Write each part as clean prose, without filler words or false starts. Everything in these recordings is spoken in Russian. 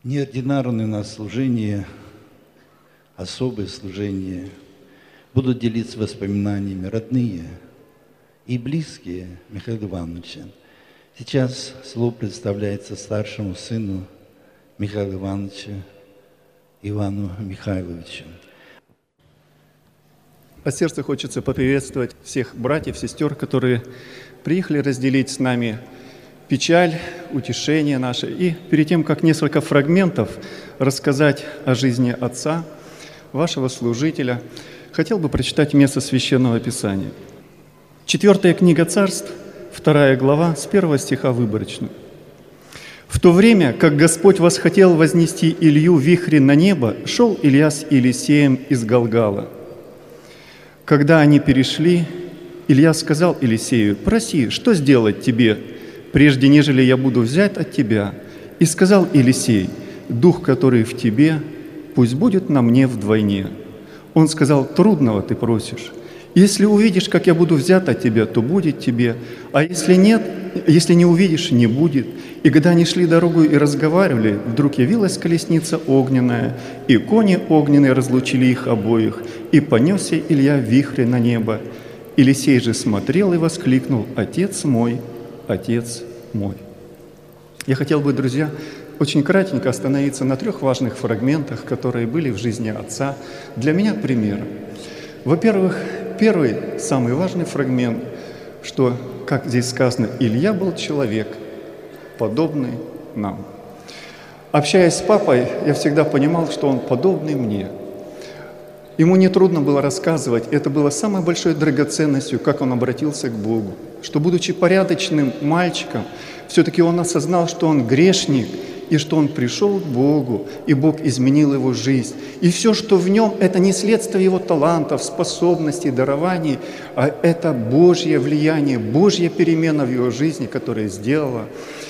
Неординарное у нас служение, особое служение. Будут делиться воспоминаниями родные и близкие Михаила Ивановича. Сейчас слово представляется старшему сыну Михаила Ивановича, Ивану Михайловичу. От сердца хочется поприветствовать всех братьев, сестер, которые приехали разделить с нами печаль, утешение наше. И перед тем, как несколько фрагментов рассказать о жизни отца, вашего служителя, хотел бы прочитать место Священного Писания. 4 книга Царств, 2 глава, с 1 стиха выборочно. «В то время, как Господь восхотел вознести Илью в вихре на небо, шел Илья с Елисеем из Галгала. Когда они перешли, Илья сказал Елисею: „Проси, что сделать тебе, прежде нежели я буду взят от тебя?“ И сказал Елисей: „Дух, который в тебе, пусть будет на мне вдвойне“. Он сказал: „Трудного ты просишь. Если увидишь, как я буду взят от тебя, то будет тебе, а если нет, если не увидишь, не будет“. И когда они шли дорогу и разговаривали, вдруг явилась колесница огненная, и кони огненные разлучили их обоих, и понесся Илья в вихре на небо. Елисей же смотрел и воскликнул: „Отец мой, Отец мой“». Я хотел бы, друзья, очень кратенько остановиться на 3 важных фрагментах, которые были в жизни отца. Для меня примером. Во-первых, первый, самый важный фрагмент, что, как здесь сказано, Илья был человек, подобный нам. Общаясь с папой, я всегда понимал, что он подобный мне. Ему нетрудно было рассказывать, это было самой большой драгоценностью, как он обратился к Богу. Что, будучи порядочным мальчиком, все-таки он осознал, что он грешник, и что он пришел к Богу, и Бог изменил его жизнь. И все, что в нем, это не следствие его талантов, способностей, дарований, а это Божье влияние, Божья перемена в его жизни, которая сделала.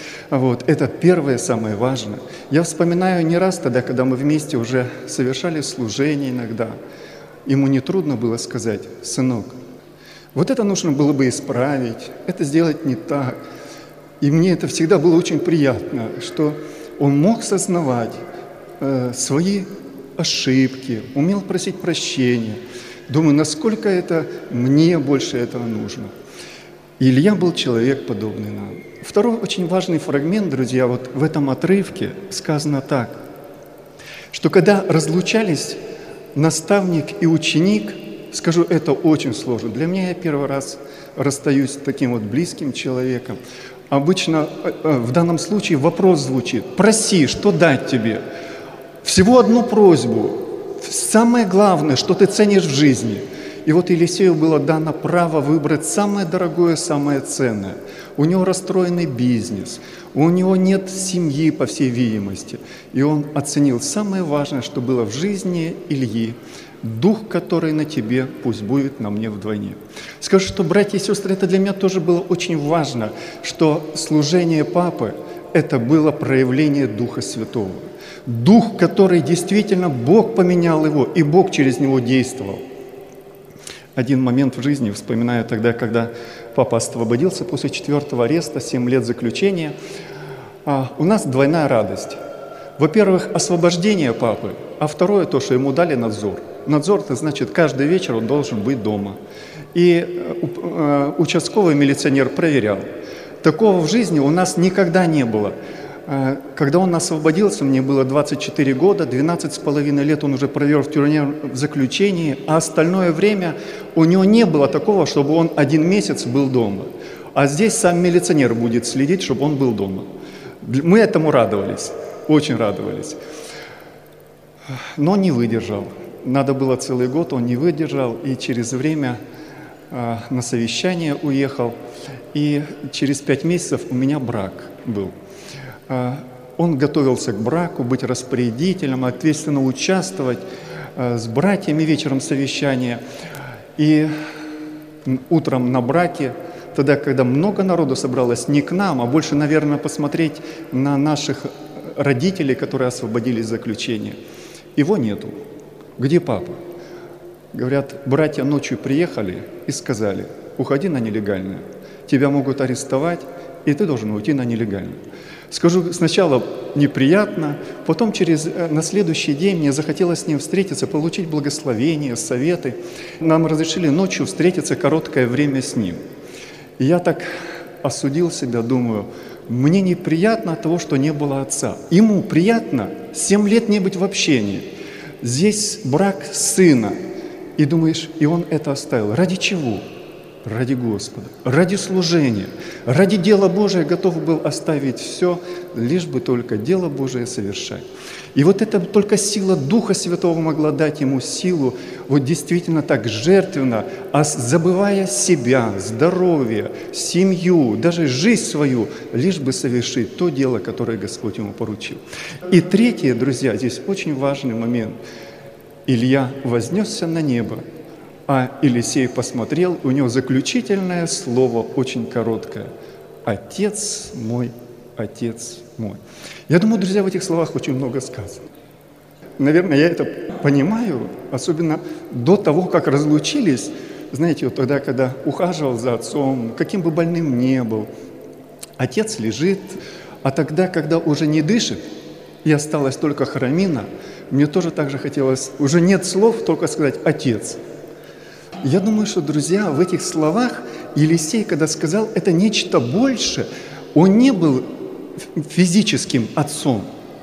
Это первое, самое важное. Я вспоминаю не раз тогда, когда мы вместе уже совершали служение иногда. Ему нетрудно было сказать: „Сынок, вот это нужно было бы исправить, это сделать не так“. И мне это всегда было очень приятно, что он мог сознавать свои ошибки, умел просить прощения. Думаю, насколько это мне больше этого нужно. И Илья был человек, подобный нам. Второй очень важный фрагмент, друзья, вот в этом отрывке сказано так, что когда разлучались наставник и ученик, скажу, это очень сложно. Для меня я первый раз расстаюсь с таким вот близким человеком. Обычно в данном случае вопрос звучит: „Проси, что дать тебе?“ Всего одну просьбу. Самое главное, что ты ценишь в жизни. И вот Елисею было дано право выбрать самое дорогое, самое ценное. У него расстроенный бизнес, у него нет семьи, по всей видимости. И он оценил самое важное, что было в жизни Ильи: „Дух, который на тебе, пусть будет на мне вдвойне“. Скажу, что, братья и сестры, это для меня тоже было очень важно, что служение папы – это было проявление Духа Святого. Дух, который действительно Бог поменял его, и Бог через него действовал. Один момент в жизни вспоминаю тогда, когда папа освободился после 4-го ареста, 7 лет заключения. У нас двойная радость. Во-первых, освобождение папы, а второе то, что ему дали надзор. Надзор, это значит, каждый вечер он должен быть дома. И участковый милиционер проверял. Такого в жизни у нас никогда не было. Когда он освободился, мне было 24 года, 12,5 лет он уже провел в тюрьме в заключении, а остальное время у него не было такого, чтобы он 1 месяц был дома. А здесь сам милиционер будет следить, чтобы он был дома. Мы этому радовались, очень радовались. Но он не выдержал. Надо было целый год, он не выдержал, и через время на совещание уехал. И через 5 месяцев у меня брак был. Он готовился к браку, быть распорядителем, ответственно участвовать с братьями вечером совещания. И утром на браке, тогда, когда много народу собралось, не к нам, а больше, наверное, посмотреть на наших родителей, которые освободились из заключения. Его нету. Где папа? Говорят, братья ночью приехали и сказали: „Уходи на нелегальную. Тебя могут арестовать, и ты должен уйти на нелегальную“. Скажу, сначала неприятно, потом на следующий день мне захотелось с ним встретиться, получить благословение, советы. Нам разрешили ночью встретиться короткое время с ним. И я так осудил себя, думаю, мне неприятно от того, что не было отца. Ему приятно 7 лет не быть в общении. Здесь брак сына. И думаешь, и он это оставил. Ради чего? Ради Господа, ради служения, ради дела Божия готов был оставить все, лишь бы только дело Божие совершать. И вот это только сила Духа Святого могла дать ему силу, вот действительно так жертвенно, забывая себя, здоровье, семью, даже жизнь свою, лишь бы совершить то дело, которое Господь ему поручил. И третье, друзья, здесь очень важный момент. Илья вознесся на небо, а Елисей посмотрел, у него заключительное слово, очень короткое. «Отец мой, отец мой». Я думаю, друзья, в этих словах очень много сказано. Наверное, я это понимаю, особенно до того, как разлучились. Знаете, вот тогда, когда ухаживал за отцом, каким бы больным ни был, отец лежит, а тогда, когда уже не дышит, и осталась только храмина, мне тоже так же хотелось, уже нет слов, только сказать «отец». Я думаю, что, друзья, в этих словах Елисей, когда сказал, это нечто больше, он не был физическим отцом.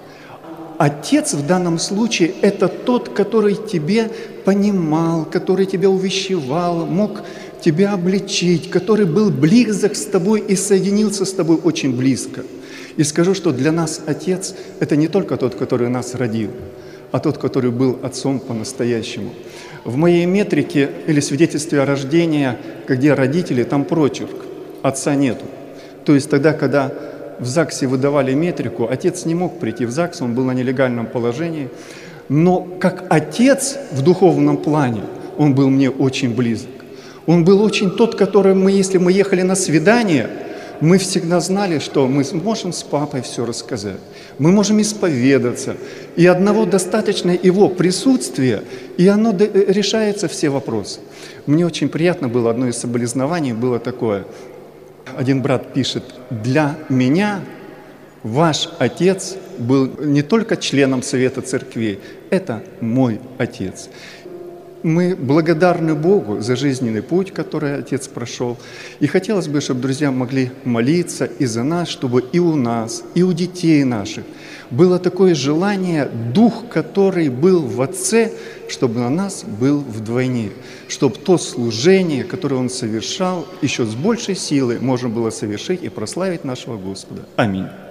Отец в данном случае – это тот, который тебе понимал, который тебя увещевал, мог тебя обличить, который был близок с тобой и соединился с тобой очень близко. И скажу, что для нас Отец – это не только тот, который нас родил, а тот, который был отцом по-настоящему. В моей метрике или свидетельстве о рождении, где родители, там прочерк, отца нету. То есть тогда, когда в ЗАГСе выдавали метрику, отец не мог прийти в ЗАГС, он был на нелегальном положении. Но как отец в духовном плане, он был мне очень близок. Он был очень тот, который если мы ехали на свидание, мы всегда знали, что мы можем с папой все рассказать, мы можем исповедаться, и одного достаточно его присутствия, и оно решается все вопросы. Мне очень приятно было, одно из соболезнований было такое. Один брат пишет: «Для меня ваш отец был не только членом Совета Церквей, это мой отец». Мы благодарны Богу за жизненный путь, который Отец прошел. И хотелось бы, чтобы друзья могли молиться и за нас, чтобы и у нас, и у детей наших было такое желание, Дух, который был в Отце, чтобы на нас был вдвойне. Чтобы то служение, которое Он совершал, еще с большей силой можно было совершить и прославить нашего Господа. Аминь.